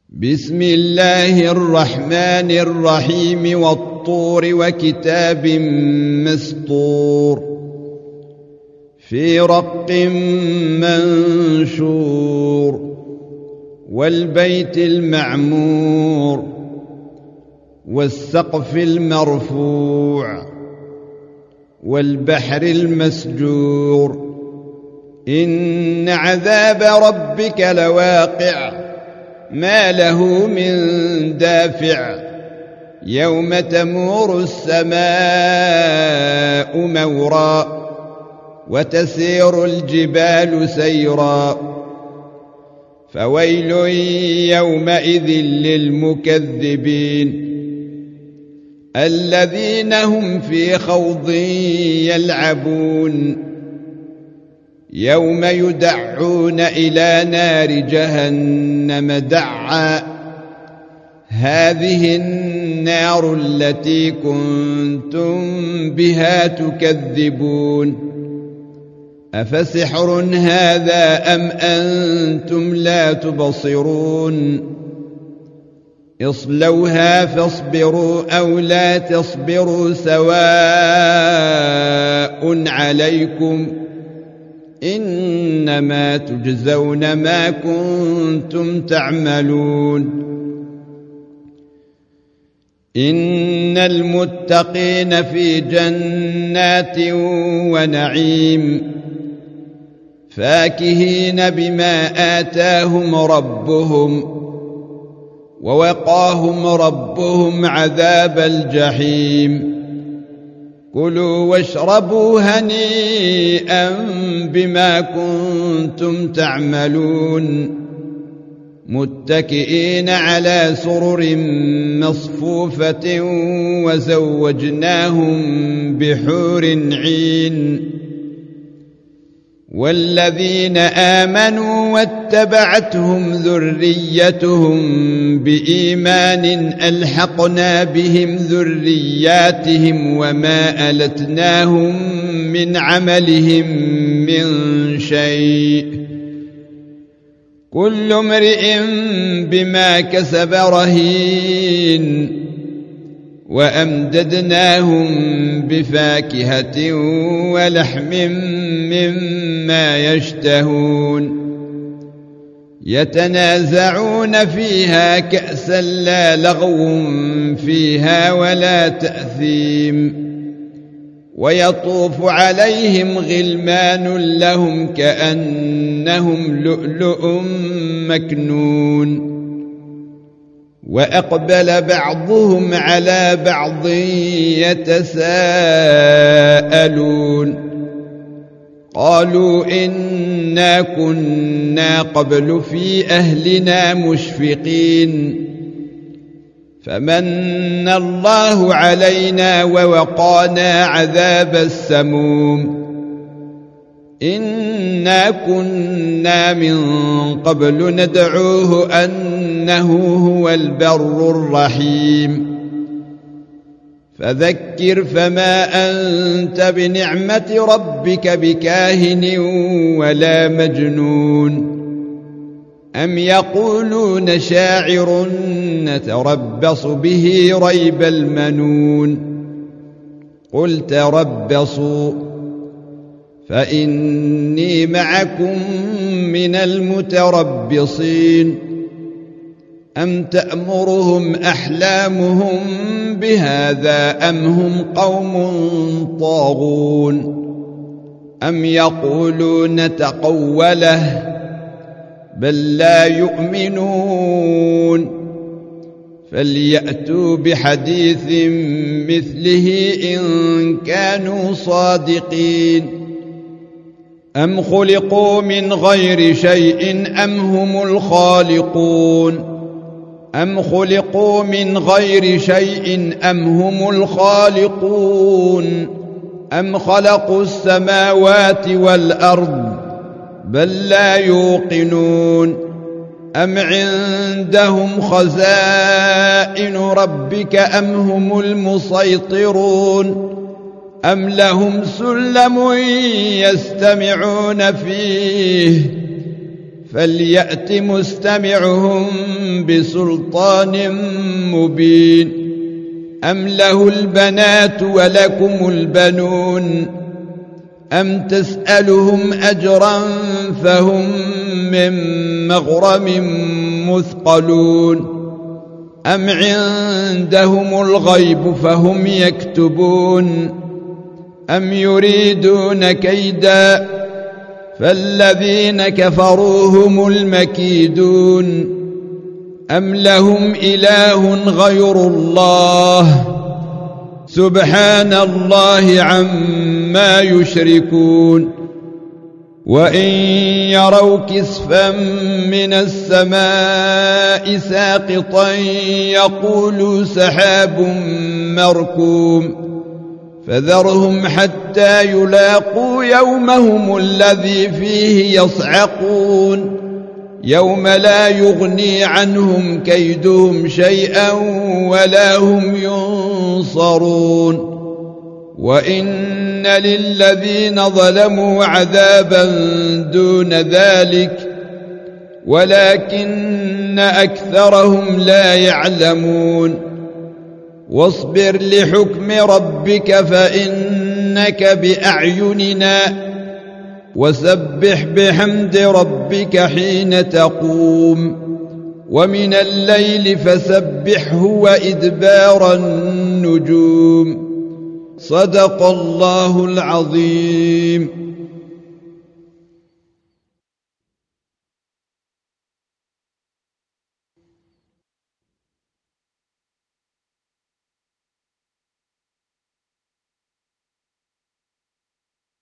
بسم الله الرحمن الرحيم والطور وكتاب مسطور في رق منشور والبيت المعمور والسقف المرفوع والبحر المسجور إن عذاب ربك لواقع ما له من دافع يوم تمور السماء مورا وتسير الجبال سيرا فويل يومئذ للمكذبين الذين هم في خوض يلعبون يوم يدعون إلى نار جهنم دعا هذه النار التي كنتم بها تكذبون أفسحر هذا أم أنتم لا تبصرون اصلوها فاصبروا أو لا تصبروا سواء عليكم إنما تجزون ما كنتم تعملون إن المتقين في جنات ونعيم فاكهين بما آتاهم ربهم ووقاهم ربهم عذاب الجحيم كلوا واشربوا هنيئا بما كنتم تعملون متكئين على سرر مصفوفة وزوجناهم بحور عين والذين آمنوا واتبعتهم ذريتهم بإيمان ألحقنا بهم ذرياتهم وما ألتناهم من عملهم من شيء كل امرئ بما كسب رهين وأمددناهم بفاكهة ولحم مما يشتهون يتنازعون فيها كأسا لا لغو فيها ولا تأثيم ويطوف عليهم غلمان لهم كأنهم لؤلؤ مكنون وأقبل بعضهم على بعض يتساءلون قالوا إنا كنا قبل في أهلنا مشفقين فمن الله علينا ووقانا عذاب السموم إنا كنا من قبل ندعوه أنه هو البر الرحيم فذكر فما أنت بنعمة ربك بكاهن ولا مجنون أم يقولون شاعر نتربص به ريب المنون قل تربصوا فإني معكم من المتربصين أم تأمرهم أحلامهم بهذا أم هم قوم طاغون أم يقولون تقوله بل لا يؤمنون فليأتوا بحديث مثله إن كانوا صادقين أم خلقوا من غير شيء أم هم الخالقون أم خلقوا من غير شيء أم هم الخالقون أم خلقوا السماوات والأرض بل لا يوقنون أم عندهم خزائن ربك أم هم المسيطرون أم لهم سلم يستمعون فيه فليأت مستمعهم بسلطان مبين. أم له البنات ولكم البنون أم تسألهم أجرا فهم من مغرم مثقلون أم عندهم الغيب فهم يكتبون أم يريدون كيدا فالذين كفروا هم المكيدون أم لهم إله غير الله سبحان الله عما يشركون. وإن يروا كسفا من السماء ساقطا يقولوا سحاب مركوم فذرهم حتى يلاقوا يومهم الذي فيه يصعقون يوم لا يغني عنهم كيدهم شيئا ولا هم ينصرون. وإن للذين ظلموا عذابا دون ذلك ولكن أكثرهم لا يعلمون. واصبر لحكم ربك فإنك بأعيننا وسبح بحمد ربك حين تقوم ومن الليل فسبحه وإدبار النجوم. صدق الله العظيم.